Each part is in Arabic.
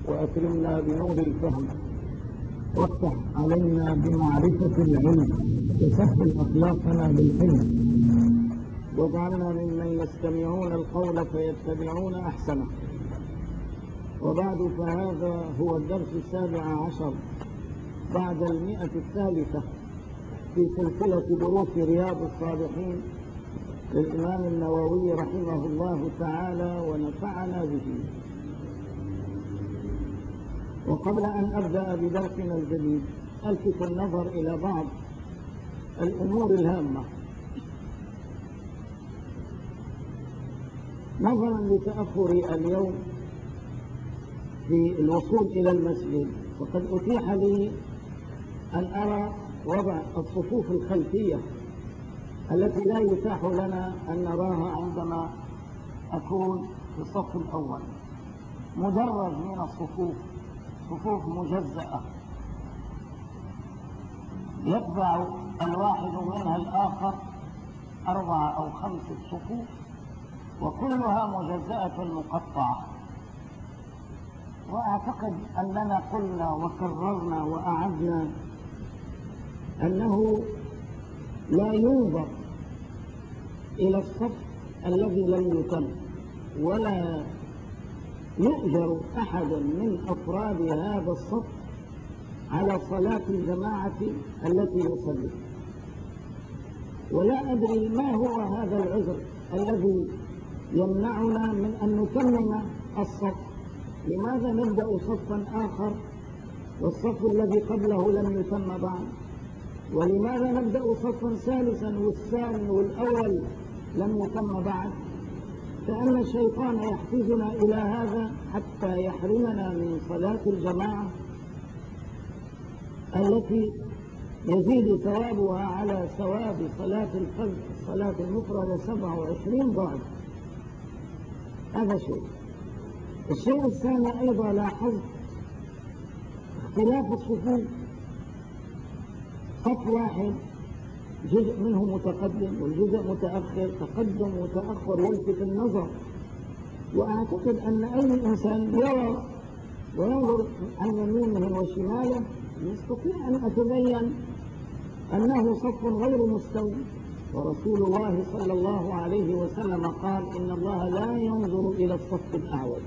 وأكرمنا بنور الفهم، وافتح علينا بمعرفة العلم، وسهل أخلاقنا بالحلم، واجعلنا ممن يستمعون القول فيتبعون أحسنه. وبعد، فهذا هو الدرس 17 بعد 100 في سلسلة دروس رياض الصالحين للإمام النووي رحمه الله تعالى ونفعنا به. وقبل أن أبدأ بدرسنا الجديد ألفت النظر إلى بعض الأمور الهامة، نظرا لتأخر اليوم في الوصول إلى المسجد. وقد أتيح لي أن أرى وضع الصفوف الخلفية التي لا يتاح لنا أن نراها عندما أكون في الصف الأول. مدرج من الصفوف، صفوف مجزأة يتبع الواحد منها الآخر 4 أو 5 صفوف، وكلها مجزأة مقطعة. وأعتقد أننا قلنا وكررنا وأعدنا أنه لا ينظر إلى الصف الذي لم يتم، ولا يؤجر أحد من أفراد هذا الصف على صلاة الجماعة التي يصلي. ولا أدري ما هو هذا العذر الذي يمنعنا من أن نتمم الصف. لماذا نبدأ صفا آخر والصف الذي قبله لم يتم بعد؟ ولماذا نبدأ صفا ثالثا والثاني والأول لم يتم بعد؟ فإن الشيطان يحفزنا إلى هذا حتى يحرمنا من صلاة الجماعة التي يزيد ثوابها على ثواب صلاة الفجر الصلاة المفردة 27 ضعف. هذا شيء. الشيء الثاني أيضا لاحظت اختلاف الصفوف. صف واحد جزء منه متقدم والجزء متأخر، تقدم وتأخر يلفت النظر. وأعتقد أن أي إنسان يرى وينظر عن يمينه وشماله يستطيع أن أتبين أنه صف غير مستوي. ورسول الله صلى الله عليه وسلم قال: إن الله لا ينظر إلى الصف الأعوج.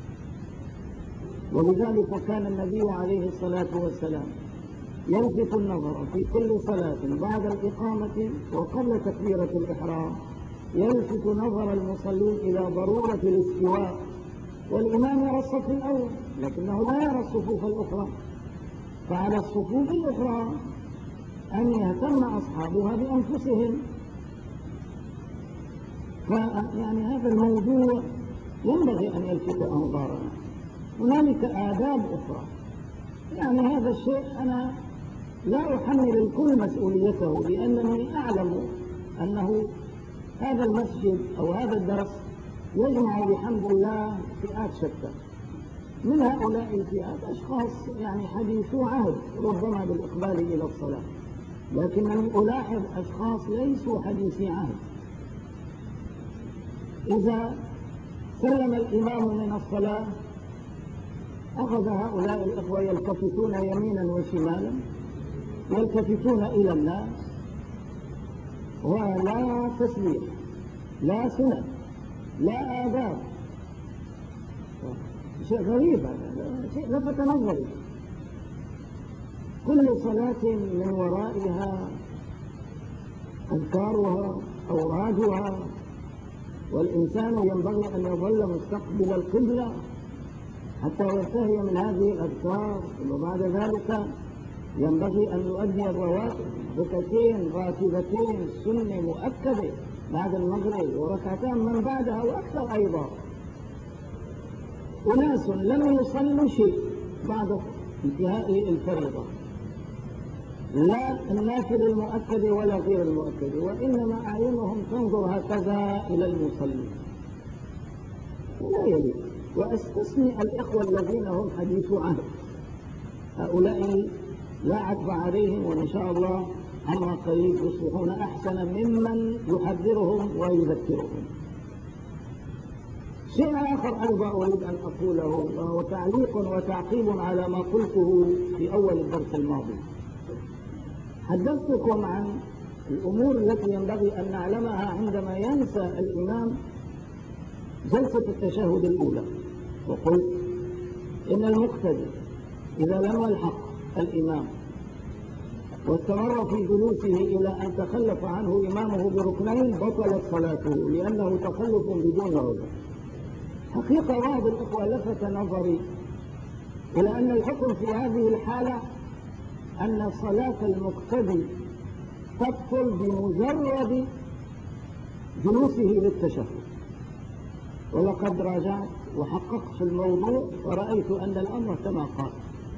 ولذلك كان النبي عليه الصلاة والسلام يلفت النظر في كل صلاة بعد الإقامة وقبل تكبيرة الإحرام، يلفت نظر المصلين إلى ضرورة الاستواء. والإمام يرى الصف الأول لكنه لا يرى الصفوف الأخرى، فعلى الصفوف الأخرى أن يهتم أصحابها بأنفسهم. يعني هذا الموضوع ينبغي أن يلفت أنظارنا. هنالك آداب أخرى، يعني هذا الشيء أنا لا أحمل الكل مسؤوليته، لأنني أعلم أنه هذا المسجد أو هذا الدرس يجمع بحمد الله فئات شتى. من هؤلاء الفئات أشخاص يعني حديثو عهد ربما بالإقبال إلى الصلاة، لكنني ألاحظ أشخاص ليسوا حديثي عهد. إذا سلم الإمام من الصلاة أخذ هؤلاء الإخوة يلتفتون يمينا وشمالا، يلتفتون إلى الناس، ولا تسليم، لا سنة، لا آداب. شيء غريب، شيء لفت نظري. كل صلاة من ورائها أذكارها أورادها، والإنسان ينبغي أن يظل مستقبل القبلة حتى ينتهي من هذه الأذكار. وبعد ذلك ينبغي أن يؤدي الرواتب، ركعتين راتبتين سنة مؤكدة بعد المغرب، وركعتان من بعدها وأكثر أيضا. أناس لم يصلوا شيء بعد انتهاء الفريضة، لا النافل المؤكد ولا غير المؤكد، وإنما أعينهم تنظر هكذا إلى المصلين. لا يليق. وأستثني الإخوة الذين هم حديث عهد، هؤلاء لا عتب عليهم، وإن شاء الله عما قريب يصبحون أحسن ممن يحذرهم ويذكرهم. شيء آخر أيضا أريد أن أقوله، وهو تعليق وتعقيب على ما قلته في أول الدرس الماضي. حدثتكم عن الأمور التي ينبغي أن نعلمها عندما ينسى الإمام جلسة التشهد الأولى، وقلت إن المقتدي إذا لم يلحق الإمام واستمر في جلوسه إلى أن تخلف عنه إمامه بركنين بطلت صلاته، لأنه تخلف بدون عذر. حقيقة بعض الإخوة لفت نظري إلى أن الحكم في هذه الحالة أن صلاة المقتدي تبطل بمجرد جلوسه للتشهد، ولقد راجعت وحققت في الموضوع ورأيت أن الأمر كما قال،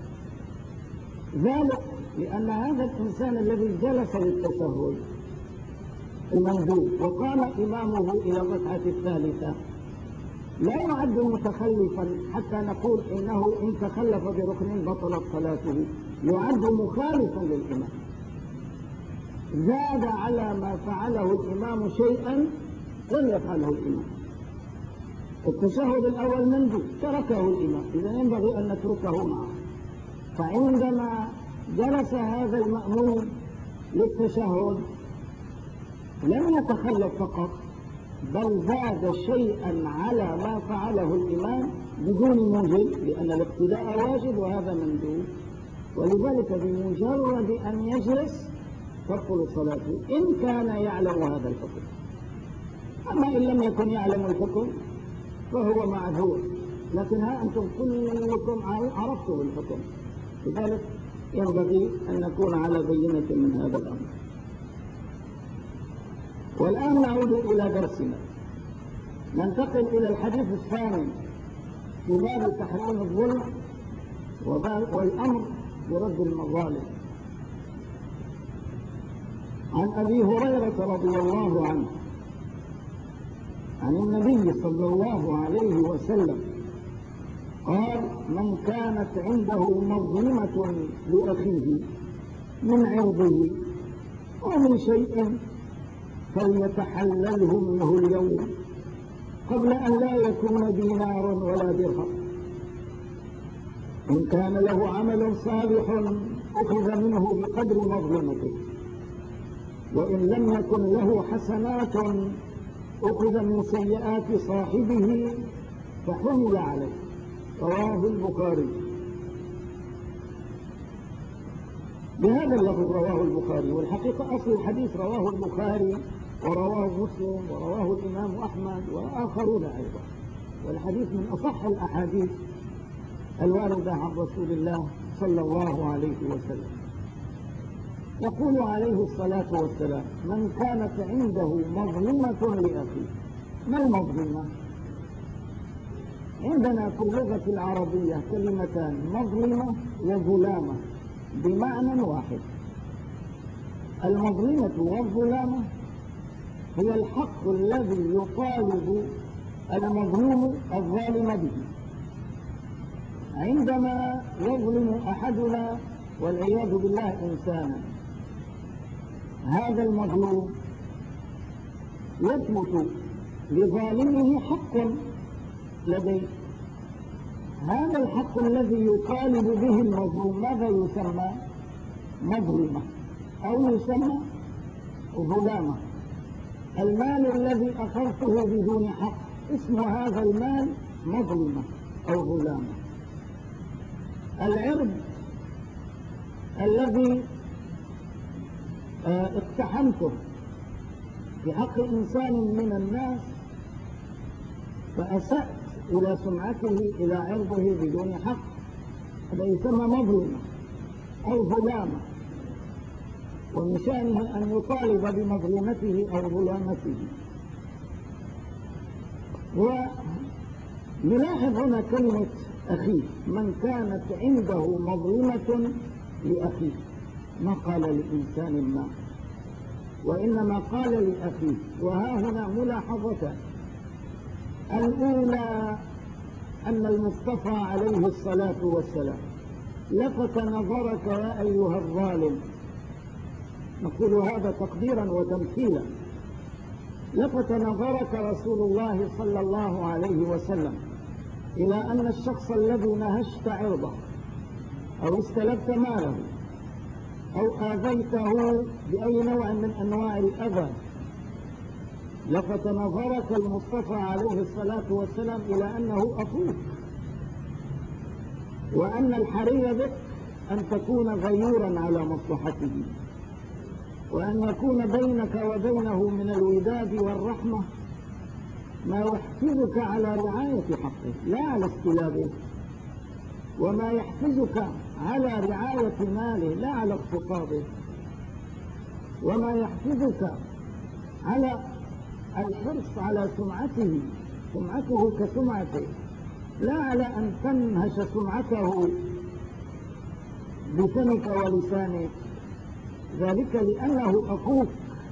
ذلك لأن هذا الإنسان الذي جلس للتشهد المندوب وقام إمامه إلى الركعة الثالثة لا يعد متخلفا حتى نقول إنه إن تخلف بركن بطلت صلاته، يعد مخالفا للإمام، زاد على ما فعله الإمام شيئا لم يفعله الإمام. التشهد الأول مندوب تركه الإمام، إذا ينبغي أن نتركه معه. فعندما جلس هذا المأموم للتشهد لم يتخلف فقط، بل زاد شيئا على ما فعله الإمام بدون موجب، لأن الاقتداء واجب وهذا مندوب، ولذلك بمجرد أن يجلس تبطل صلاته إن كان يعلم هذا الحكم. أما إن لم يكن يعلم الحكم فهو معذور، لكن ها أنتم كلكم عرفتم الحكم، لذلك ينبغي أن نكون على بينة من هذا الأمر. والآن نعود إلى درسنا، ننتقل إلى الحديث الثاني في باب تحريم الظلم والأمر برد المظالم. عن أبي هريرة رضي الله عنه عن النبي صلى الله عليه وسلم قال: من كانت عنده مظلمة لأخيه من عرضه ومن شيء فليتحلله منه اليوم قبل أن لا يكون دينار ولا درهم. إن كان له عمل صالح أخذ منه بقدر مظلمته، وإن لم يكن له حسنات أخذ من سيئات صاحبه فحمل عليه. رواه البخاري. بهذا اللفظ رواه البخاري، والحقيقة أصل الحديث رواه البخاري ورواه مسلم ورواه الإمام أحمد وآخرون أيضا، والحديث من أصح الأحاديث الواردة عن رسول الله صلى الله عليه وسلم. يقول عليه الصلاة والسلام: من كانت عنده مظلمة لأخيه. ما المظلمة؟ عندنا في اللغة العربية كلمتان: مظلمة وظلامة، بمعنى واحد. المظلمة والظلامة هي الحق الذي يطالب المظلوم الظالم به. عندما يظلم أحدنا والعياذ بالله إنسانا، هذا المظلوم يثبت لظالمه حق لديه. هذا الحق الذي يطالب به المظلوم ماذا يسمى؟ مظلمة، أو يسمى ظلامة. المال الذي أخذته بدون حق اسم هذا المال مظلمة أو ظلامة. العرض الذي اقتحمته في حق إنسان من الناس فأسأت إلى سمعته إلى عرضه بدون حق، هذا يسمى مظلمة أو ظلامة، ومن شأنه أن يطالب بمظلمته أو ظلامته. ونلاحظ هنا كلمة أخيه، من كانت عنده مظلمة لأخيه، ما قال لإنسان ما، وإنما قال لأخيه. وها هنا ملاحظة: الأولى أن المصطفى عليه الصلاة والسلام لفت نظرك يا أيها الظالم، نقول هذا تقديرا وتمثيلا، لفت نظرك رسول الله صلى الله عليه وسلم إلى أن الشخص الذي نهشت عرضه أو استلبت ماله أو آذيته بأي نوع من أنواع الأذى، لفت نظرك المصطفى عليه الصلاة والسلام إلى أنه أخوك، وأن الحري بك أن تكون غيورا على مصلحته، وأن يكون بينك وبينه من الوداد والرحمة ما يحفزك على رعاية حقه لا على استلابه، وما يحفزك على رعاية ماله لا على اقتصاده، وما يحفزك على الحرص على سمعته كسمعته، لا على أن تنهش سمعته بفمك ولسانك، ذلك لأنه أخوك.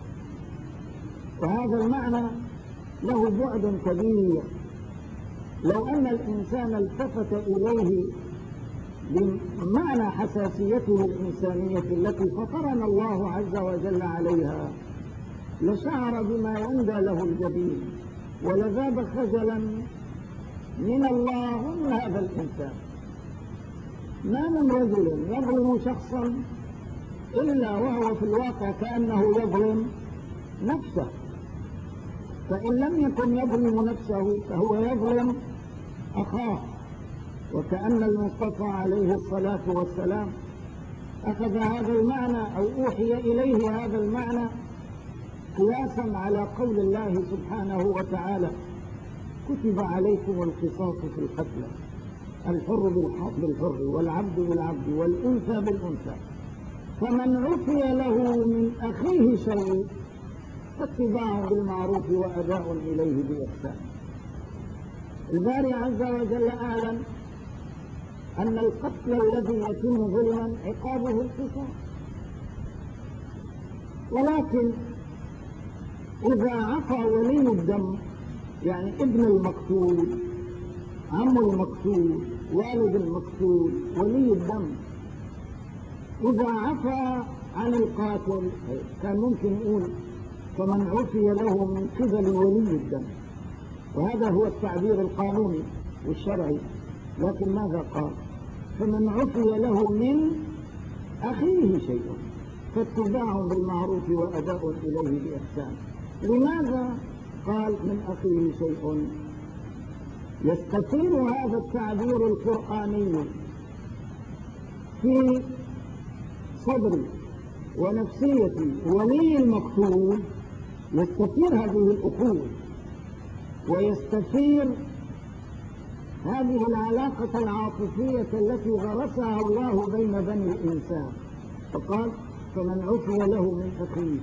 وهذا المعنى له بعد كبير، لو أن الإنسان التفت إليه بمعنى حساسيته الإنسانية التي فطرنا الله عز وجل عليها لشعر بما يندى له الجبين ولذاب خجلا من الله ومن هذا الإنسان. ما من رجل يظلم شخصا إلا وهو في الواقع كأنه يظلم نفسه، فإن لم يكن يظلم نفسه فهو يظلم أخاه. وكأن المصطفى عليه الصلاة والسلام أخذ هذا المعنى أو أوحي إليه هذا المعنى قياسا على قول الله سبحانه وتعالى: كتب عليكم القصاص في القتلى، الحر بالحر والعبد بالعبد والأنثى بالأنثى، فمن عفي له من أخيه شيء فاتباع بالمعروف وأداء إليه بإحسان. الباري عز وجل أعلم أن القتل الذي يتم ظلما عقابه القصاص، ولكن إذا عفى ولي الدم يعني ابن المقتول، عم المقتول، والد المقتول، ولي الدم، إذا عفى عن القاتل كان ممكن يقول فمن عفي له من قبل ولي الدم، وهذا هو التعبير القانوني والشرعي، لكن ماذا قال؟ فمن عفي له من أخيه شيء فاتباع بالمعروف وأداء إليه بإحسان. لماذا قال من أخيه شيء؟ يستثير هذا التعبير القرآني في صدر ونفسية ولي المقتول، يستثير هذه الأخوة ويستثير هذه العلاقة العاطفية التي غرسها الله بين بني الإنسان، فقال فمن عفي له من أخيه،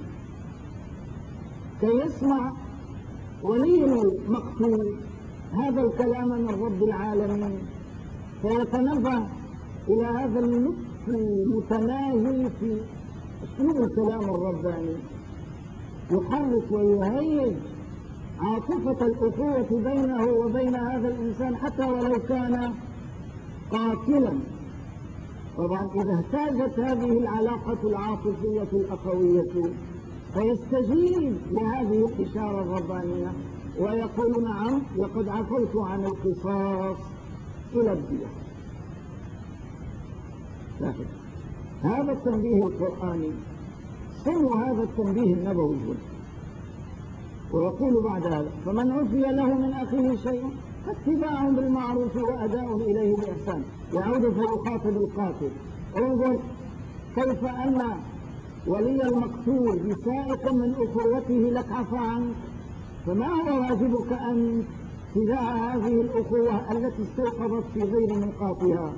كي يسمع ولي المقتول هذا الكلام من رب العالمين فيتنبه إلى هذا اللطف المتناهي في أسلوب الكلام الرباني، يحرك ويهيج عاطفة الأخوة بينه وبين هذا الإنسان حتى ولو كان قاتلا. طبعا إذا اهتاجت هذه العلاقة العاطفية الأخوية فيستجيب لهذه الإشارة الربانية ويقول نعم لقد عفوت عن القصاص إلى الدية. هذا التنبيه القرآني سمو هذا التنبيه النبوي. ويقول بعد هذا فمن عفي له من أخيه شيء فاتباع بالمعروف وأداء إليه بإحسان. يعود فيخاطب القاتل: انظر كيف أن ولي المقتول بسائق من أخوته لك عفى عنك، فما هو واجبك أن تجاه هذه الأخوة التي استيقظت في غير ميقاتها؟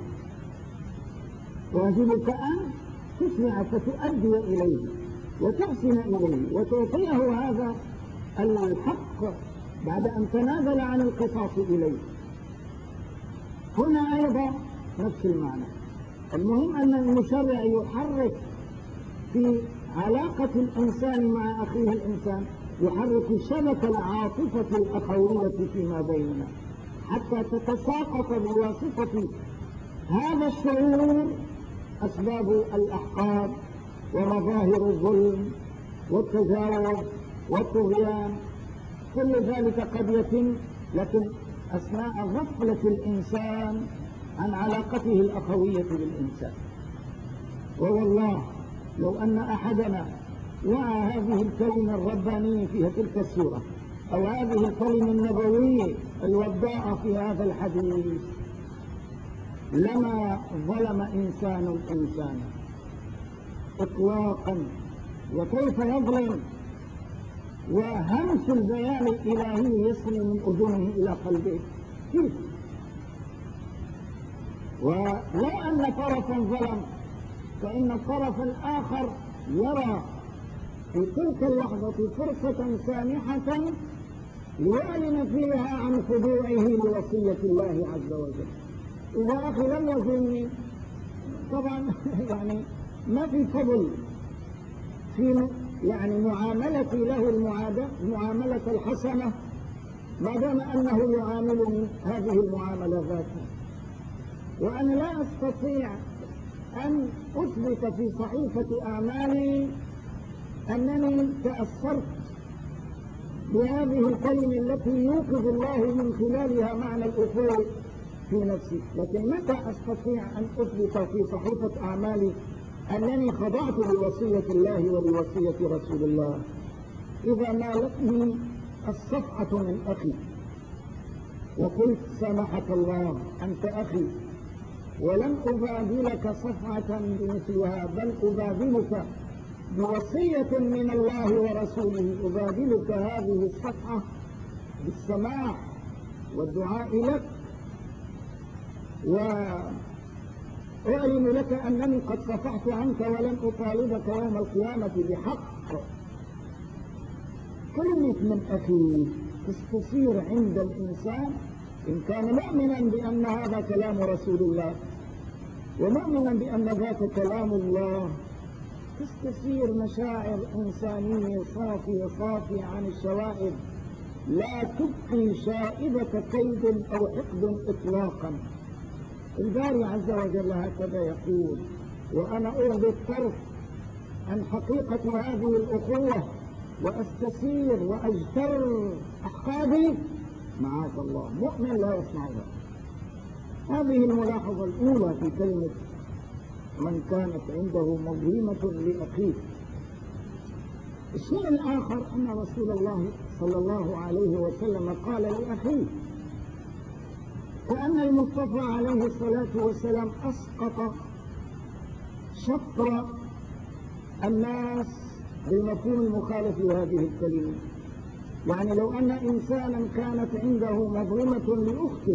واجبك أن تسمع فتؤدي إليه وتحسن إليه وتعطيه هذا الحق بعد أن تنازل عن القصاص إليه. هنا أيضا نفس المعنى. المهم أن المشرع يحرك في علاقة الإنسان مع أخيه الإنسان، يحرك الشبكة العاطفة الأخوية فيما بيننا حتى تتساقط بواسطة هذا الشعور أسباب الأحقاد ومظاهر الظلم والتجاوز والطغيان كل ذلك قد يتم، لكن أثناء غفلة الإنسان عن علاقته الأخوية بالإنسان. ووالله لو أن أحدنا وعى هذه الكلمة الربانية في تلك السورة، أو هذه الكلمة النبوية الوضاءة في هذا الحديث، لما ظلم إنسان إنسانا إطلاقا. وكيف يظلم وهمس البيان الإلهي يصل من أذنه إلى قلبه؟ كيف؟ ولو أن طرفا ظلم فإن الطرف الآخر يرى في تلك اللحظة فرصة سانحة ليعلن فيها عن خضوعه لوصية الله عز وجل. إذا أخي لم يظلمني طبعا يعني ما في فضل في يعني معاملتي له المعاملة الحسنة ما دام أنه يعاملني هذه المعاملة ذاتها. وأنا لا أستطيع أن أثبت في صحيفة أعمالي أنني تأثرت بهذه الكلمة التي يوقظ الله من خلالها معنى الأخوة في نفسي، لكن متى أستطيع أن أثبت في صحيفة أعمالي أنني خضعت لوصية الله ولوصية رسول الله؟ إذا نالتني الصفحة من أخي وقلت سامحك الله أنت أخي، ولن أبادلك صفحة بمثلها، بل أبادلك بوصية من الله ورسوله، أبادلك هذه الصفحة بالسماع والدعاء لك، وأعلن لك أنني قد صفحت عنك ولن أطالبك يوم القيامة بحق. كلمة من أخي تستثير عند الإنسان إن كان مؤمنا بأن هذا كلام رسول الله ومؤمنا بأن ذاك كلام الله، تستثير مشاعر إنسانية صافية عن الشوائب، لا تبقي شائبة كيد أو حقد إطلاقا. الباري عز وجل هكذا يقول: وأنا أغضي الطرف عن حقيقة هذه الأخوة وأستثير وأجتر أحقادي، معاذ الله، مؤمن لا يصنعها. هذه الملاحظة الأولى في كلمة من كانت عنده مظلمة لأخيه. الشيء الآخر أن رسول الله صلى الله عليه وسلم قال لأخيه، كأن المصطفى عليه الصلاة والسلام أسقط شطر الناس بالمفهوم المخالف لهذه الكلمة. يعني لو أن إنسانا كانت عنده مظلمة لأخته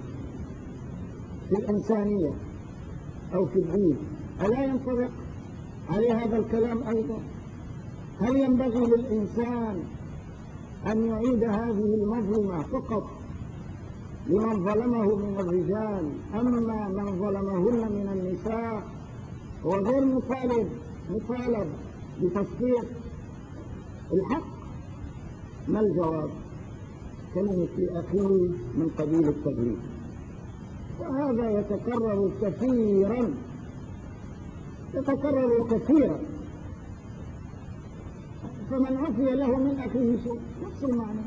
في الإنسانية أو في الدين، ألا ينطبق عليه هذا الكلام أيضا؟ هل ينبغي للإنسان أن يعيد هذه المظلمة فقط لمن ظلمه من الرجال، أما من ظلمهن من النساء هو غير مطالب بتصديق الحق؟ ما الجواب؟ كلمة لأخيه من قبيل التغليب، وهذا يتكرر كثيرا. فمن عفي له من أخيه شيء نفس المعنى.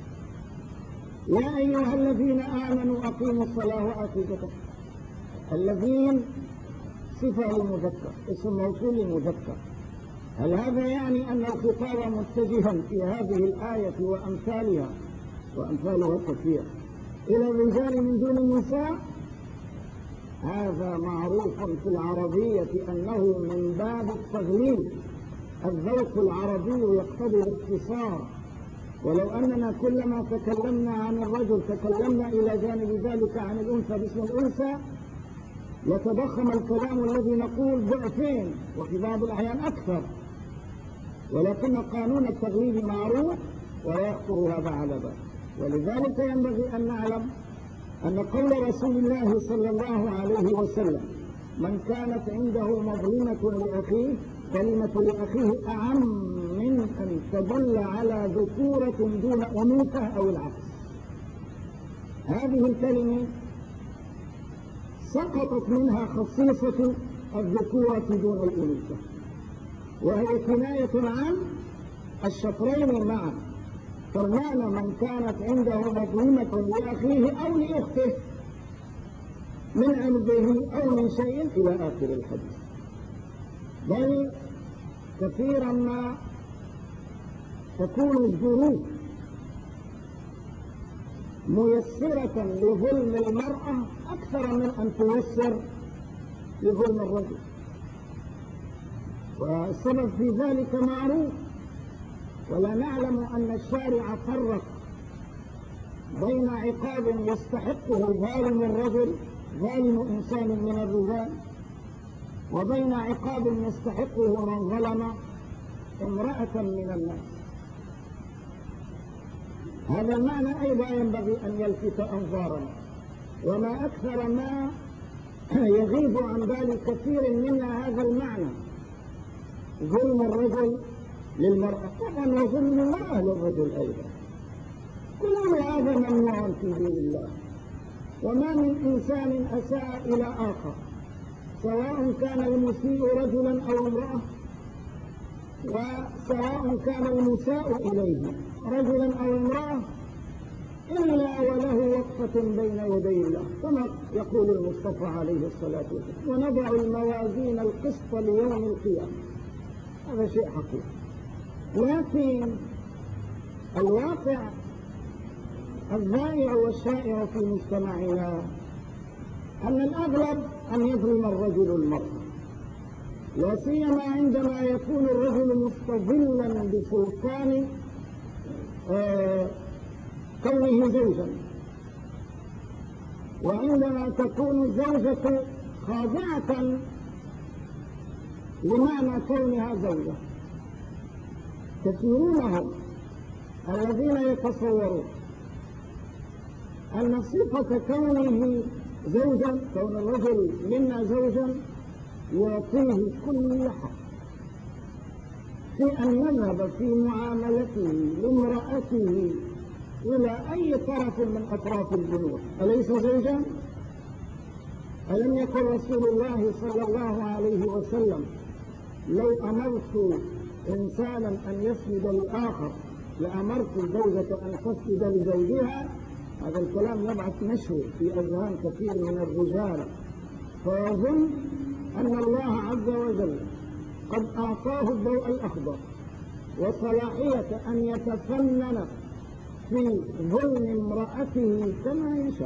يا أيها الذين آمنوا أقيموا الصلاة وآتوا الزكاة. الذين صفة للمذكر، اسم موصول للمذكر. هل هذا يعني أن الخطاب متجها في هذه الآية وأمثالها كثير إلى الرجال من دون النساء؟ هذا معروف في العربية أنه من باب التغليب. الذوق العربي يقتضي الاختصار، ولو أننا كلما تكلمنا عن الرجل تكلمنا إلى جانب ذلك عن الأنثى باسم الأنثى يتضخم الكلام الذي نقول ضعفين وفي بعض الأحيان أكثر، ولكن قانون التغليب معروف ولا يخطر هذا على بال. ولذلك ينبغي أن نعلم أن قول رسول الله صلى الله عليه وسلم من كانت عنده مظلمة لأخيه، كلمة لأخيه أعم من أن تدل على ذكورة دون أنوثة أو العكس. هذه الكلمة سقطت منها خصيصة الذكورة دون الأنوثة، وهي كناية عن الشطرين معا، فالمعنى من كانت عنده مظلمة لأخيه أو لأخته من عرضه أو من شيء إلى آخر الحديث. بل كثيرا ما تكون الظروف ميسرة لظلم المرأة أكثر من أن تيسر لظلم الرجل، والسبب في ذلك معروف. ولا نعلم أن الشارع فرق بين عقاب يستحقه ظالم الرجل، ظالم إنسان من الرجال، وبين عقاب يستحقه من ظلم امرأة من الناس. هذا المعنى أيضا ينبغي أن يلفت أنظارنا، وما أكثر ما يغيب عن بال كثير منا هذا المعنى، ظلم الرجل للمرأة، طبعا وظلم المرأة للرجل أيضا. كل هذا ممنوع في دين الله، وما من إنسان أساء إلى آخر، سواء كان المسيء رجلا أو امرأة، وسواء كان المساء إليه رجلا أو امرأة، إلا وله وقفة بين يدي الله، كما يقول المصطفى عليه الصلاة والسلام: ونضع الموازين القسط ليوم القيامة. هذا شيء حقيقي. لكن الواقع الضائع والشائع في مجتمعنا أن الأغلب أن يظلم الرجل المرأة، لا سيما عندما يكون الرجل مستظلا بسلطان كونه زوجا، وعندما تكون الزوجة خاضعة لمعنى كونها زوجة. كثيرون هم الذين يتصورون أن صفة كونه زوجا، كون الرجل منا زوجا، يعطيه كل حق في أن يذهب في معاملته لامرأته إلى أي طرف من أطراف البنوة. أليس زوجا؟ ألم يقل رسول الله صلى الله عليه وسلم: لو أمرت إنسانا أن يسجد لآخر لأمرت الزوجة أن تسجد لزوجها؟ هذا الكلام يبعث نشوة في أذهان كثير من الرجال، فيظن أن الله عز وجل قد أعطاه الضوء الأخضر وصلاحية أن يتفنن في ظلم امرأته كما يشاء،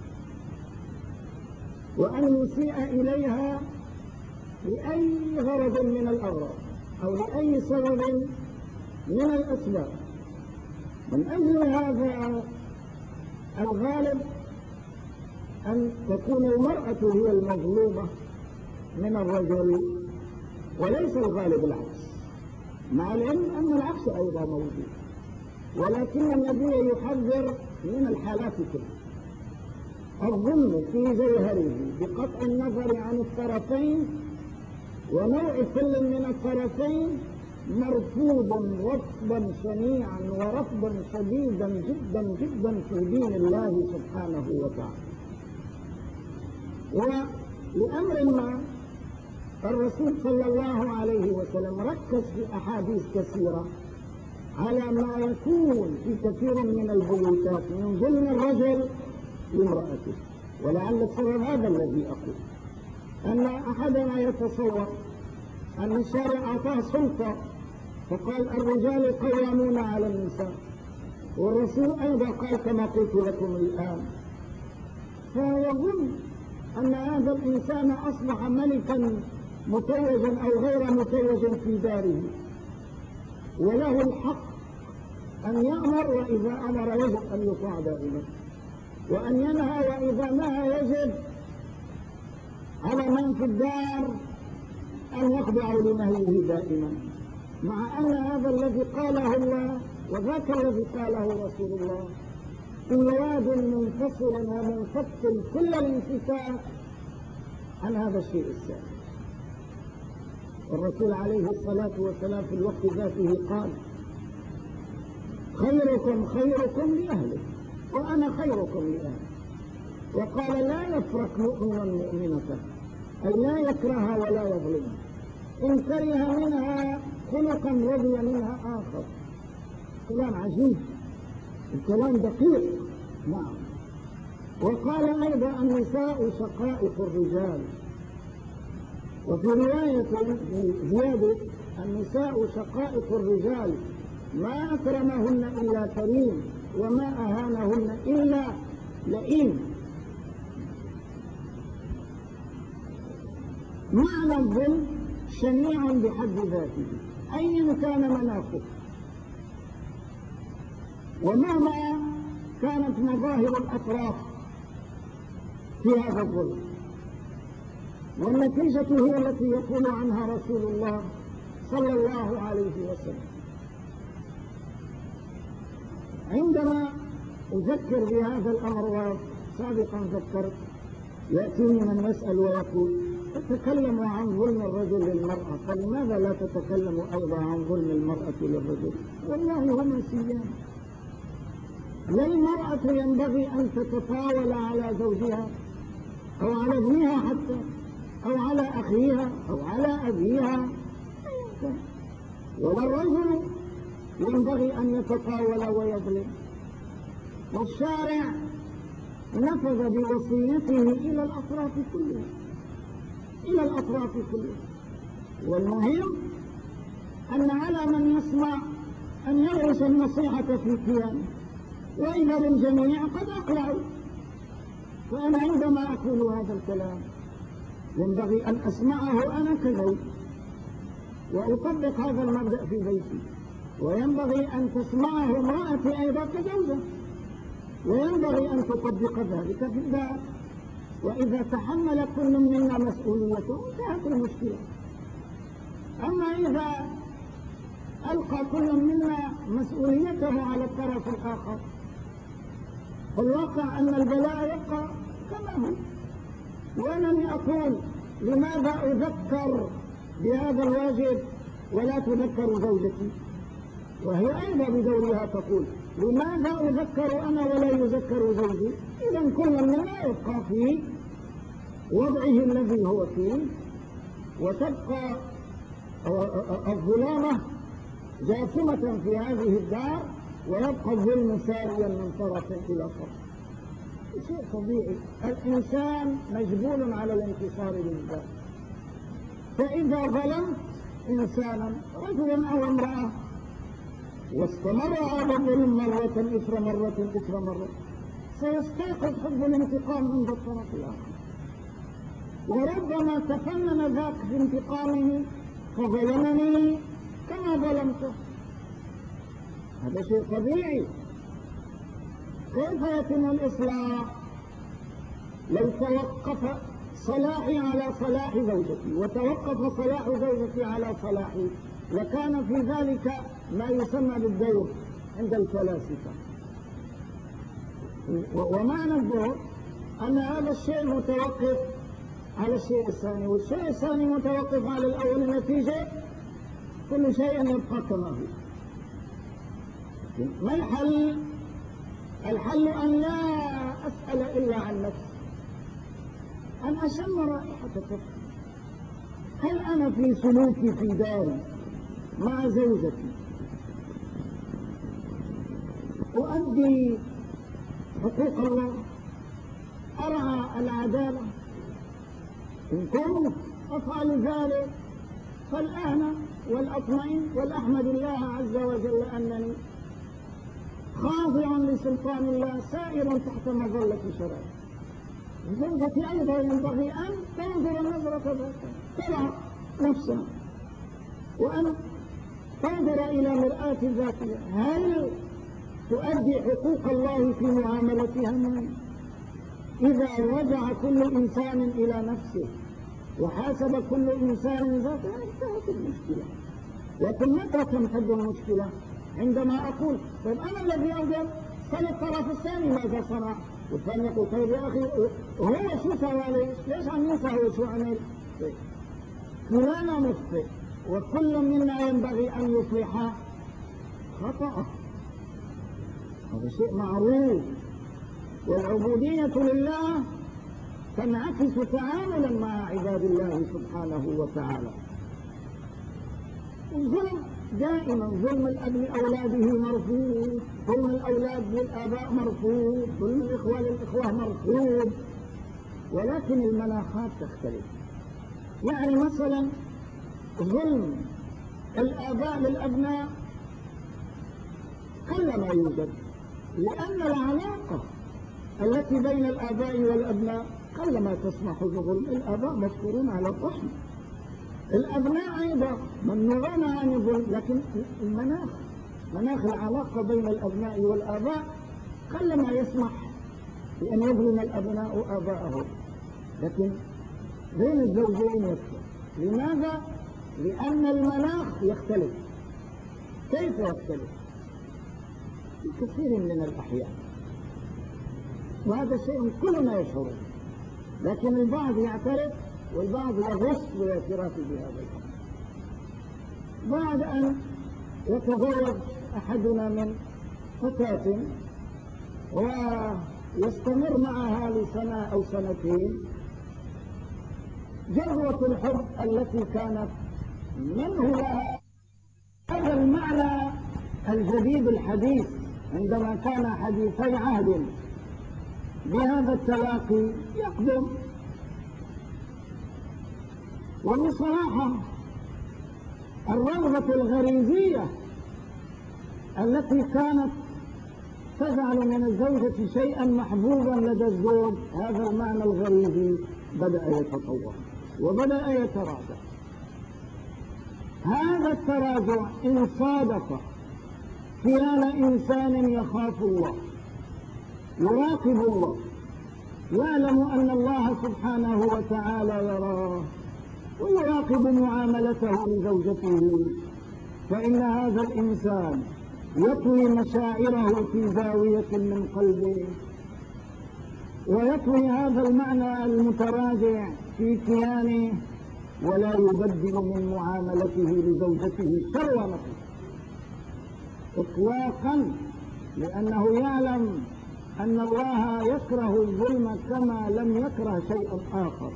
وأن يسيء إليها لأي غرض من الأغراض أو لأي سبب من الأسباب. من أجل هذا الغالب أن تكون المرأة هي المظلومة من الرجل، وليس الغالب العكس، مع العلم أن العكس أيضا موجود، ولكن النبي يحذر من الحالات كلها. الظلم في جوهره بقطع النظر عن الطرفين ونوع كل من الطرفين مرفوض رفضا شنيعا ورفضا شديدا جدا جدا في دين الله سبحانه وتعالى. ولأمر ما الرسول صلى الله عليه وسلم ركز في أحاديث كثيرة على ما يكون في كثير من البيوتات من ظلم الرجل لامرأته. ولعل السبب هذا الذي أقول، أن أحدنا يتصور أن الشارع أعطاه سلطة فقال: الرجال قوامون على النساء، والرسول أيضا قال كما قلت لكم الآن، فيظن أن هذا الإنسان أصبح ملكا متوجا أو غير متوجا في داره، وله الحق أن يأمر، وإذا أمر يجب أن يطاع دائما، وأن ينهى، وإذا نهى يجب على من في الدار أن يخضعوا لنهيه دائما، مع أن هذا الذي قاله الله وذاك الذي قاله رسول الله في واد منفصل ومنفصل كل الانفكاك عن هذا الشيء الثاني. الرسول عليه الصلاة والسلام في الوقت ذاته قال: خيركم خيركم لأهله وأنا خيركم لأهله. وقال: لا يفرق مؤمن مؤمنة، أي لا يكرهها ولا يظلمها، إن كره منها خلقا رضي منها آخر. كلام عجيب الكلام دقيق. نعم. وقال أيضا النساء شقائق الرجال، وفي رواية زيادة النساء شقائق الرجال ما أكرمهن إلا كريم وما أهانهن إلا لئيم. معنى الظلم شنيع بحد ذاته أيا كان مناخه، ومهما كانت مظاهر الأطراف في هذا الظلم، والنتيجة هي التي يقول عنها رسول الله صلى الله عليه وسلم. عندما أذكر بهذا الأمر، وسابقا ذكرت، يأتيني من يسأل ويقول تتكلم عن ظلم الرجل للمرأة، فلماذا لا تتكلم أيضا عن ظلم المرأة للرجل؟ والله هما سيان. لا المرأة ينبغي أن تتطاول على زوجها أو على ابنها حتى، أو على أخيها أو على أبيها، ولا الرجل ينبغي أن يتطاول ويظلم. والشارع نفذ بوصيته إلى الأطراف كلها، إلى الأطراف كلها. والمهم أن على من يسمع أن يغرس النصيحة في كيانه، وإذا الجميع قد أقلعوا. فأنا عندما أقول هذا الكلام ينبغي أن أسمعه أنا كزوج وأطبق هذا المبدأ في بيتي، وينبغي أن تسمعه امرأتي أيضا كزوجة، وينبغي أن تطبق ذلك في الدار. وإذا تحمل كل منا مسؤوليته انتهت المشكلة. أما إذا ألقى كل منا مسؤوليته على الطرف الآخر، فالواقع أن البلاء يبقى كما هو. وأنني أقول لماذا أذكر بهذا الواجب ولا تذكر زوجتي؟ وهي أيضا بدورها تقول لماذا أذكر أنا ولا يذكر زوجي؟ إذا كل منا يبقى في وضعه الذي هو فيه، وتبقى الظلامة جاثمة في هذه الدار، ويبقى الظلم ساريا من طرف إلى طرف. شيء طبيعي، الإنسان مجبول على الانتصار للذات. فإذا ظلمت إنسانا رجلا أو امرأة واستمر هذا الظلم مرة إثر مرة إثر مرة، سيستيقظ حب الانتقام عند الطرف الآخر، وربما تفنن ذاك في انتقامه فظلمني كما ظلمته. هذا شيء طبيعي. كيف يتم الإصلاح؟ لو توقف صلاحي على صلاح زوجتي وتوقف صلاح زوجتي على صلاحي، لكان في ذلك ما يسمى بالدور عند الفلاسفة. ومعنى الدور أن هذا الشيء متوقف على الشيء الثاني، والشيء الثاني متوقف على الأول، النتيجة كل شيء يبقى كما هو. ما الحل؟ الحل أن لا أسأل إلا عن نفسي، أن أشم رائحة كفي. هل أنا في سلوكي في داري مع زوجتي أؤدي حقوق الله، أرعى العدالة؟ إن كنت أفعل ذلك فالآن والأطمئن والأحمد الله عز وجل أنني خاضع لسلطان الله سائر تحت مظلة شرعه. زوجتي أيضا ينبغي أن تنظر نظرة ذاتها، ترى نفسها، وأن تنظر إلى مرآة ذاتها، هل تؤدي حقوق الله في معاملتها معي؟ إذا رجع كل إنسان إلى نفسه وحاسب كل إنسان ذاته انتهت المشكلة. لكن متى تنحل المشكلة؟ عندما أقول طيب أنا الذي أوجد، فالطرف الثاني ماذا صنع؟ والثاني يقول طيب يا أخي هو شو سوى ليش عم ينسى هو شو عمل؟ كلنا مخطئ، وكل منا ينبغي أن يصلح خطأه، هذا شيء معروف. والعبودية لله تنعكس تعاملا مع عباد الله سبحانه وتعالى. الظلم دائما ظلم الأب لأولاده مرفوض، ظلم الأولاد للآباء مرفوض، ظلم الإخوة للإخوة مرفوض، ولكن المناخات تختلف. يعني مثلا ظلم الآباء للأبناء قلما يوجد، لأن العلاقة التي بين الآباء والأبناء قلما تسمح بظلم. الآباء مفطورون على الرحمة، الأبناء أيضا ممنوعون عن الظلم، لكن مناخ العلاقة بين الأبناء والآباء قلما يسمح بأن يظلم الأبناء آباءهم، لكن بين الزوجين يكفي. لماذا؟ لأن المناخ يختلف. كيف يختلف؟ في كثير من الأحيان، وهذا شيء كلنا يشعره، لكن البعض يعترف والبعض يغص بالاعتراف بهذا الأمر. بعد أن يتزوج أحدنا من فتاة ويستمر معها لسنة أو سنتين، جذوة الحب التي كانت منه لها، هذا المعنى الجديد الحديث عندما كان حديثي عهد بهذا التلاقي يقدم. وبصراحة الرغبة الغريزية التي كانت تجعل من الزوجة شيئا محبوبا لدى الزوج، هذا المعنى الغريزي بدأ يتطور وبدأ يتراجع. هذا التراجع إن صادف خلال إنسان يخاف الله، يراقب الله، يعلم أن الله سبحانه وتعالى يراه ويراقب معاملته لزوجته، فإن هذا الإنسان يطوي مشاعره في زاوية من قلبه، ويطوي هذا المعنى المتراجع في كيانه، ولا يبدل من معاملته لزوجته شر نفسه إطلاقا، لأنه يعلم أن الله يكره الظلم كما لم يكره شيئا آخر.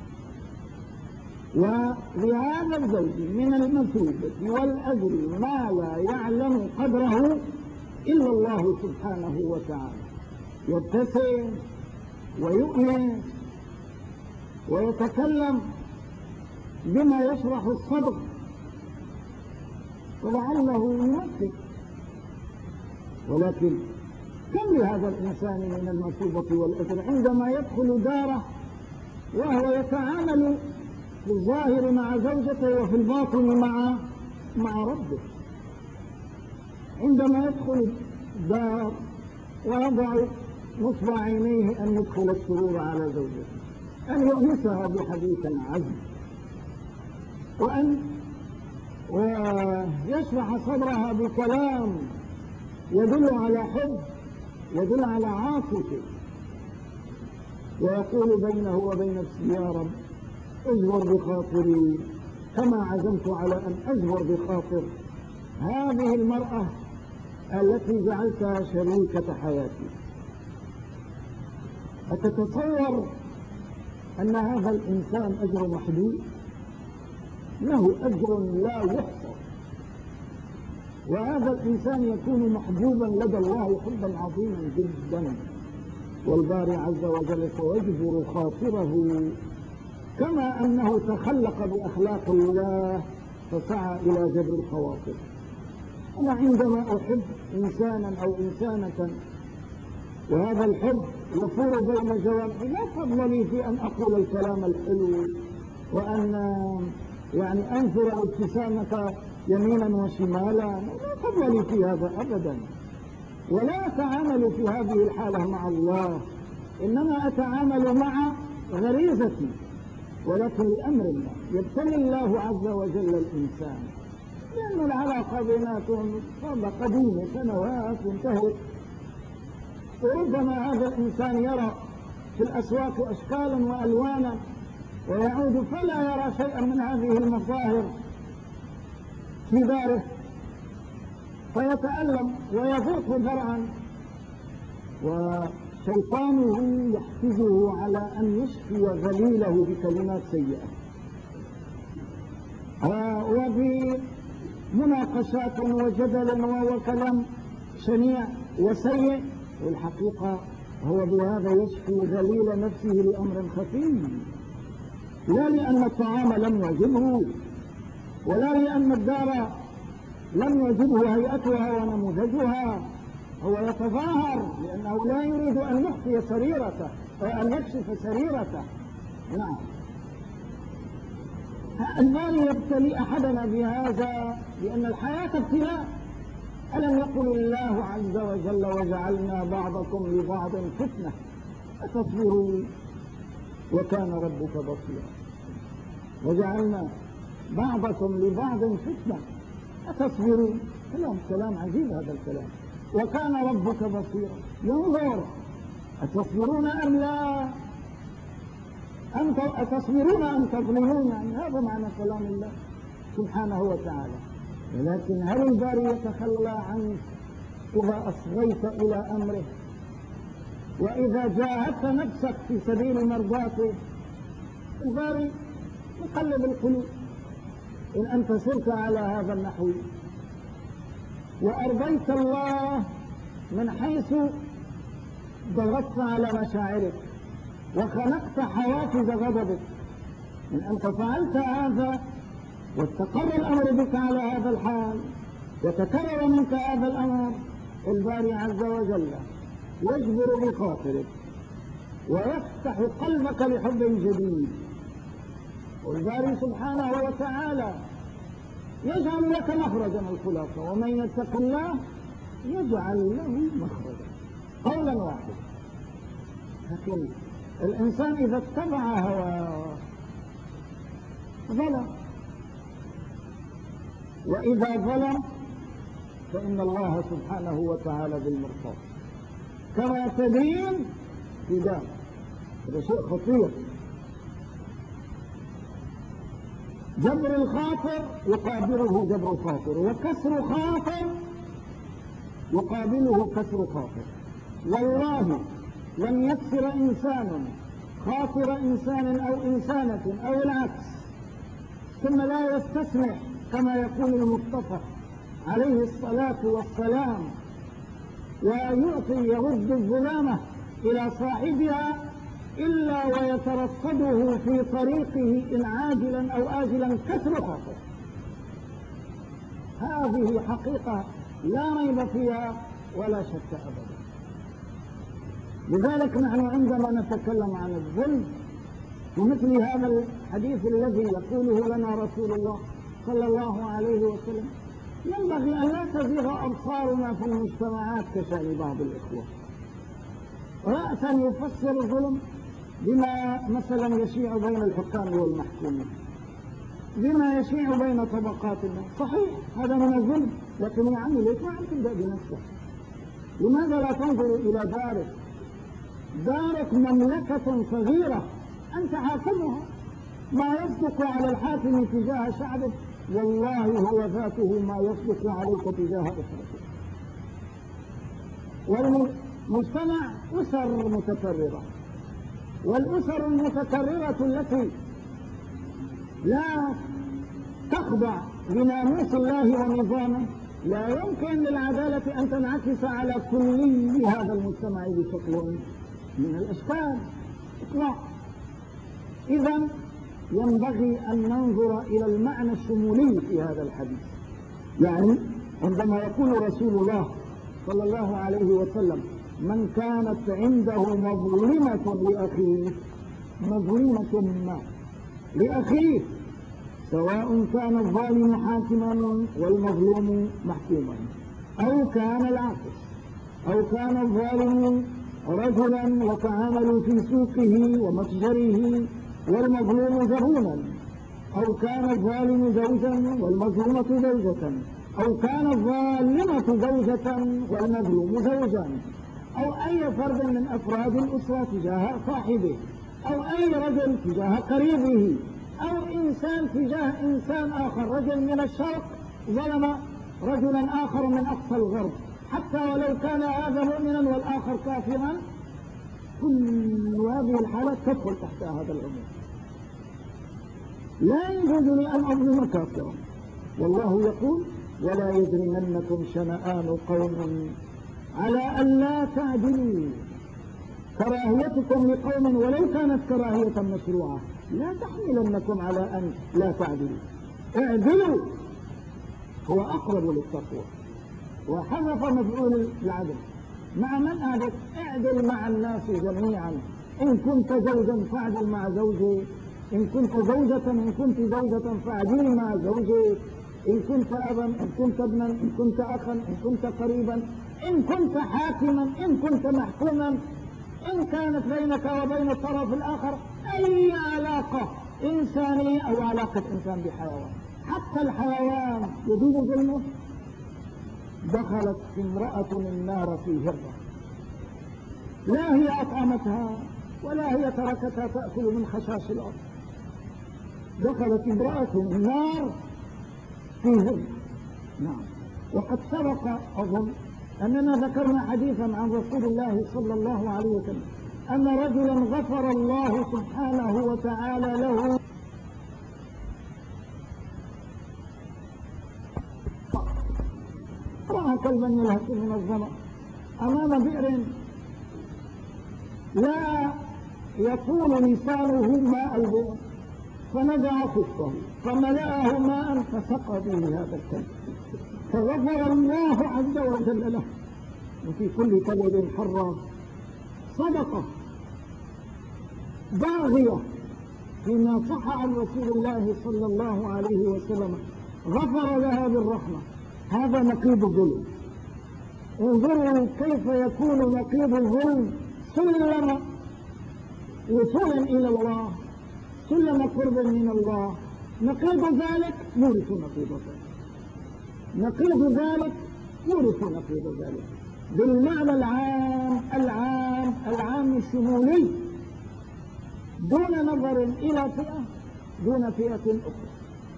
ولهذا الزوج من المثوبة والأجر ما لا يعلم قدره إلا الله سبحانه وتعالى، يبتسم ويؤمن ويتكلم بما يشرح الصدر، ولعله يمثل. ولكن كم لهذا الإنسان من المثوبة والأجر عندما يدخل داره وهو يتعامل في الظاهر مع زوجته وفي الباطن مع ربه، عندما يدخل الدار ويضع نصب عينيه أن يدخل السرور على زوجته، أن يؤنسها بحديث عذب، وأن ويشرح صدرها بكلام يدل على حب، يدل على عاطفة، ويقول بينه وبين نفسه: يا رب اجبر بخاطري كما عزمت على أن أجبر بخاطر هذه المرأة التي جعلتها شريكة حياتي. أتتصور أن هذا الإنسان أجر محدود؟ له أجر لا يحصى، وهذا الإنسان يكون محبوبا لدى الله حبا عظيما جدا، والباري عز وجل سيجبر خاطره كما أنه تخلق بأخلاق الله فسعى إلى جبر الخواطر. أنا عندما أحب إنسانا أو إنسانة وهذا الحب يفور بين جوانحي، لا فضل لي في أن أقول الكلام الحلو وأن أنثر الابتسامة يمينا وشمالا، لا فضل لي في هذا أبدا، ولا أتعامل في هذه الحالة مع الله، إنما أتعامل مع غريزتي، ولكن لأمر الله يبتلي الله عز وجل الإنسان، لأن العلاقة بيناتهم قديمة سنوات انتهت، وربما هذا الإنسان يرى في الأسواق أشكالا وألوانا ويعود فلا يرى شيئا من هذه المظاهر في داره، فيتألم ويذوق ذرعا، وشيطانه يحفزه على أن يشفي غليله بكلمات سيئة. مناقشات وجدل وكلام شنيع وسيء، والحقيقة هو بهذا يشفي غليل نفسه لأمر خفي، لا لأن الطعام لم يعجبه، ولا لأن الدار لم يعجبه هيئتها ونموذجها، هو يتظاهر لأنه لا يريد أن يخفي سريرته أو أن يكشف سريرته. نعم، الباري يبتلي أحدنا بهذا لأن الحياة ابتلاء. ألم يقل الله عز وجل وجعلنا بعضكم لبعض فتنة أتصبروا وكان ربك بصيرا. وجعلنا بعضكم لبعض فتنة أتصبروا، كلام عجيب هذا الكلام. وكان ربك بصيرا، ينظر أتصبرون أم لا، أتصبرون أم تظلمون، يعني هذا معنى كلام الله سبحانه وتعالى. ولكن هل الباري يتخلى عنك إذا أصغيت إلى أمره وإذا جاهدت نفسك في سبيل مرضاته؟ الباري يقلب القلوب. إن أنت سرت على هذا النحو وأرضيت الله من حيث ضغطت على مشاعرك وخنقت حوافز غضبك، إن أنت فعلت هذا واستقر الأمر بك على هذا الحال وتكرر منك هذا الأمر، الباري عز وجل يجبر بخاطرك ويفتح قلبك لحب جديد. والباري سبحانه وتعالى يجعل لك مخرجا، الخلاصة ومن يتق الله يجعل له مخرجا، قولا واحدا. لكن الإنسان إذا اتبع هواه ظلم، وإذا ظلم فإن الله سبحانه وتعالى بالمرصاد كما تدين تدان. هذا شيء خطير. جبر الخاطر يقابله جبر خاطر، وكسر خاطر يقابله كسر خاطر. والله لم يكسر إنسان خاطر إنسان أو إنسانة أو العكس ثم لا يستسمح كما يقول المصطفى عليه الصلاة والسلام يرد الظلامة إلى صاحبها إلا ويترصده في طريقه إن عاجلا أو آجلا كسر خاطر. هذه حقيقة لا ريب فيها ولا شك أبدا. لذلك نحن عندما نتكلم عن الظلم ومثل هذا الحديث الذي يقوله لنا رسول الله صلى الله عليه وسلم، ينبغي أن لا تزيغ أبصارنا في المجتمعات كشأن بعض الإخوة، رأسا يفسر الظلم بما مثلا يشيع بين الحكام والمحكومين، بما يشيع بين طبقات الناس. صحيح هذا من الظلم، لكن يا عمي ليش ما عم تبدأ بنفسك؟ لماذا لا تنظر إلى دارك؟ دارك مملكة صغيرة أنت حاكمها، ما يصدق على الحاكم تجاه شعبه والله هو ذاته ما يصدق عليك تجاه أسرتك. والمجتمع أسر متكررة، والأسر المتكررة التي لا تخضع لناموس الله ونظامه لا يمكن للعدالة أن تنعكس على كل هذا المجتمع بشكل من الأشكال إطلاق. إذن ينبغي أن ننظر إلى المعنى الشمولي في هذا الحديث. يعني عندما يقول رسول الله صلى الله عليه وسلم من كانت عنده مظلمة لأخيه، مظلمة ما لأخيه، سواء كان الظالم حاكما والمظلوم محكوما، أو كان العكس، أو كان الظالم رجلا وتعاملوا في سوقه ومتجره والمظلوم زبونا، أو كان الظالم زوجا والمظلومة زوجة، أو كان الظالمة زوجة والمظلوم زوجا، أو أي فرد من أفراد الأسرة تجاه صاحبه، أو أي رجل تجاه قريبه، أو إنسان تجاه إنسان آخر، رجل من الشرق ظلم رجلا آخر من أقصى الغرب، حتى ولو كان هذا مؤمنا والآخر كافرا، كل هذه الحالات تدخل تحت هذا العموم. لا يجوز لي أن أظلم كافرا، والله يقول ولا يجرمنكم شنآن قوم على ألا تعدلوا. كراهيتكم لقوم ولو كانت كراهية مشروعة لا تحملنكم على أن لا تعدلوا. اعدلوا هو أقرب للتقوى. وحذف مفعول العدل. مع من أعدل؟ اعدل مع الناس جميعا. إن كنت زوجا فاعدل مع زوجك، إن كنت زوجة فاعدلي مع زوجك، إن كنت أبا، إن كنت ابنا، إن كنت أخا، إن كنت قريبا، إن كنت حاكما، إن كنت محكوما، إن كانت بينك وبين الطرف الآخر أي علاقة إنسانية أو علاقة إنسان بحيوان، حتى الحيوان يجوز ظلمه. دخلت امرأة النار في هرة، لا هي أطعمتها ولا هي تركتها تأكل من خشاش الأرض. دخلت امرأة النار في هرة. نعم. وقد سبق أظن أننا ذكرنا حديثا عن رسول الله صلى الله عليه وسلم أن رجلا غفر الله سبحانه وتعالى له رأى كلبا يلهث من الظمأ أمام بئر لا يطول لسانه ماء البئر، فنزع خفه فملأه ماء فسقى به هذا الكلب، فغفر الله عز وجل له. وفي كل كبد حرة صدقة باغية فيما صح عن رسول الله صلى الله عليه وسلم غفر لها بالرحمة. هذا نقيض الظلم. انظروا كيف يكون نقيض الظلم سلم وصولا إلى الله، سلم قرب من الله. نقيض ذلك يورث نقيض ذلك، نقيض ذلك يورث نقيض ذلك، بالمعنى العام الشمولي، دون نظر إلى فئة دون فئة أخرى.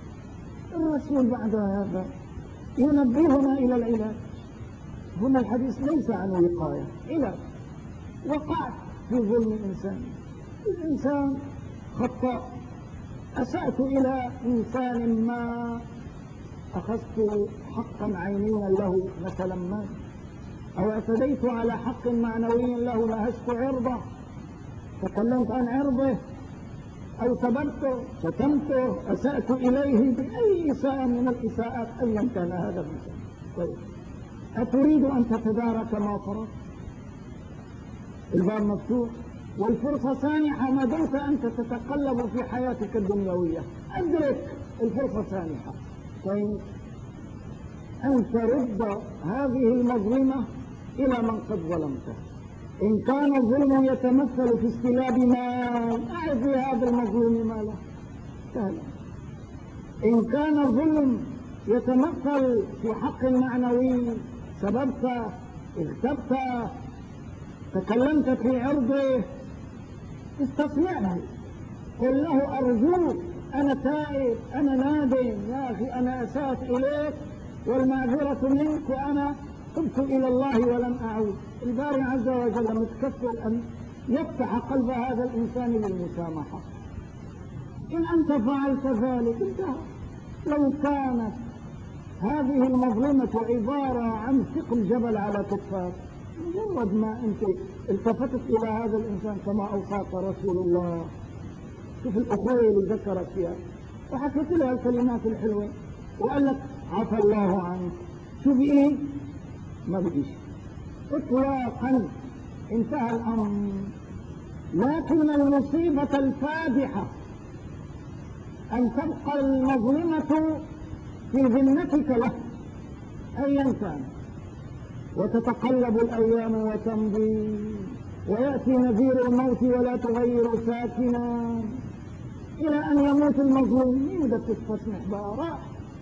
الرسول بعد هذا ينبهنا إلى العلاج. هنا الحديث ليس عن وقاية، علاج. وقعت في ظلم الإنسان خطأ، أسأت إلى إنسان ما، أخذت حقا عينيا له مثلا ما، أو اعتديت على حق معنوي له، نهزت عرضه، تكلمت عن عرضه، أو سببته، شتمته، أسأت إليه بأي إساءة من الإساءات أيا كان هذا الإنسان. طيب، أتريد أن تتدارك ما فرض؟ الباب مفتوح والفرصة سانحة ما دمت أنت تتقلب في حياتك الدنيوية. أدرك الفرصة سانحة. طيب، أن ترد هذه المظلمة إلى من قد ظلمته. إن كان الظلم يتمثل في استلاب مال، أعد لهذا المظلوم ماله، سهلا. إن كان الظلم يتمثل في حق معنوي، سببت، اغتبت، تكلمت في عرضه، استصنعه، قل له أرجوك، أنا تائب، أنا نادم، يا أخي أنا أسأت إليك والمعذرة منك وأنا تبت إلى الله ولم أعود. الباري عز وجل متكفل أن يفتح قلب هذا الإنسان للمسامحة. إن أنت فعلت ذلك انتهى. لو كانت هذه المظلمة عبارة عن ثقل جبل على كتفك، مجرد ما أنت التفتت إلى هذا الإنسان كما أوصاك رسول الله، شوف الأخوة اللي ذكرت فيها وحكيت لها الكلمات الحلوة وقال لك عفى الله عنك، شو بإيه؟ ما بقيش إطلاقا، انتهى الأمر. لكن المصيبة الفادحة أن تبقى المظلمة في ذمتك له أيا كان، وتتقلب الأيام وتمضي، ويأتي نذير الموت ولا تغير ساكنا، إلى أن يموت المظلوم. مين بدك تستسمح بقى؟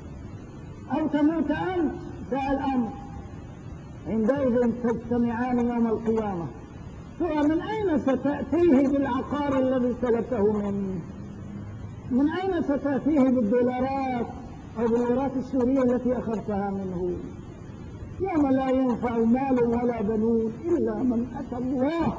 أو تموت أنت، جاء الأمر. عندئذ تجتمعان يوم القيامة، من أين ستأتيه بالعقار الذي سلبته منه؟ من أين ستأتيه بالدولارات أو بالليرات السورية التي أخذتها منه؟ يوم لا ينفع مال ولا بنون إلا من أتى الله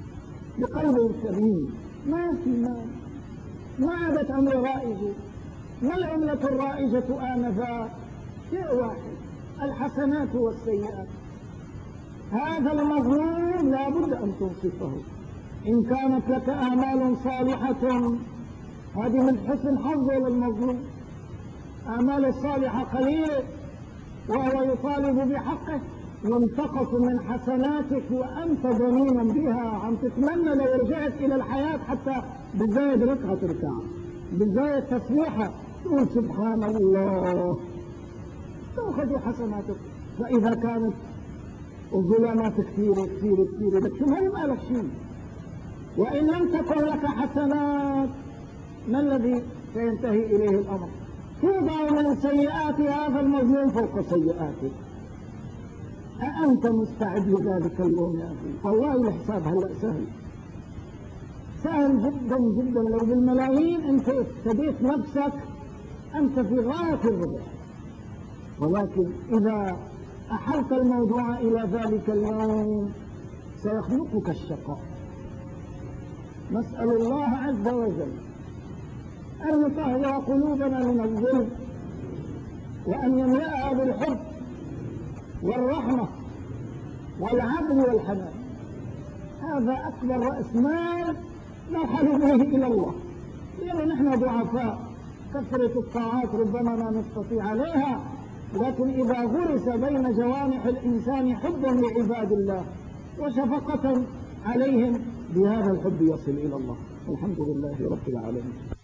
بقلب سليم. ما في مال، ما عادت عن رائه، ما العملة الرائجة آنذاك؟ شيء واحد: الحسنات والسيئات. هذا المظلوم لا بد أن تنصفه. إن كانت لك أعمال صالحة هذه من حسن حظه للمظلوم، أعمال الصالحة قليلة وهو يطالب بحقه، ينتقص من حسناتك وأنت ضمين بها، عم تتمنى لو رجعت إلى الحياة حتى بزايد ركعة تركع، بزايد تسبيحة تقول سبحان الله، تأخذ حسناتك. فإذا كانت الظلامات كثيرة كثيرة كثيرة لك شو ما يبقى لك شيء. وإن لم تكن لك حسنات ما الذي سينتهي إليه الأمر؟ توضع من سيئات هذا المظلوم فوق سيئاتك. أأنت مستعد لذلك اليوم يا أخي؟ والله الحساب هلأ سهل، سهل جدا جدا. لو بالملايين أنت افتديت نفسك أنت في غاية الربح. ولكن إذا أحلت الموضوع إلى ذلك اليوم سيخلقك الشقاء. نسأل الله عز وجل أن يطهر قلوبنا من الظلم، وأن يملأها بالحب والرحمة والعدل والحنان. هذا أكبر رأس مال نرحل به إلى الله، لأن نحن ضعفاء، كثرة الطاعات ربما لا نستطيع عليها، لكن إذا غرس بين جوانح الإنسان حبا لعباد الله وشفقة عليهم بهذا الحب يصل إلى الله. الحمد لله رب العالمين.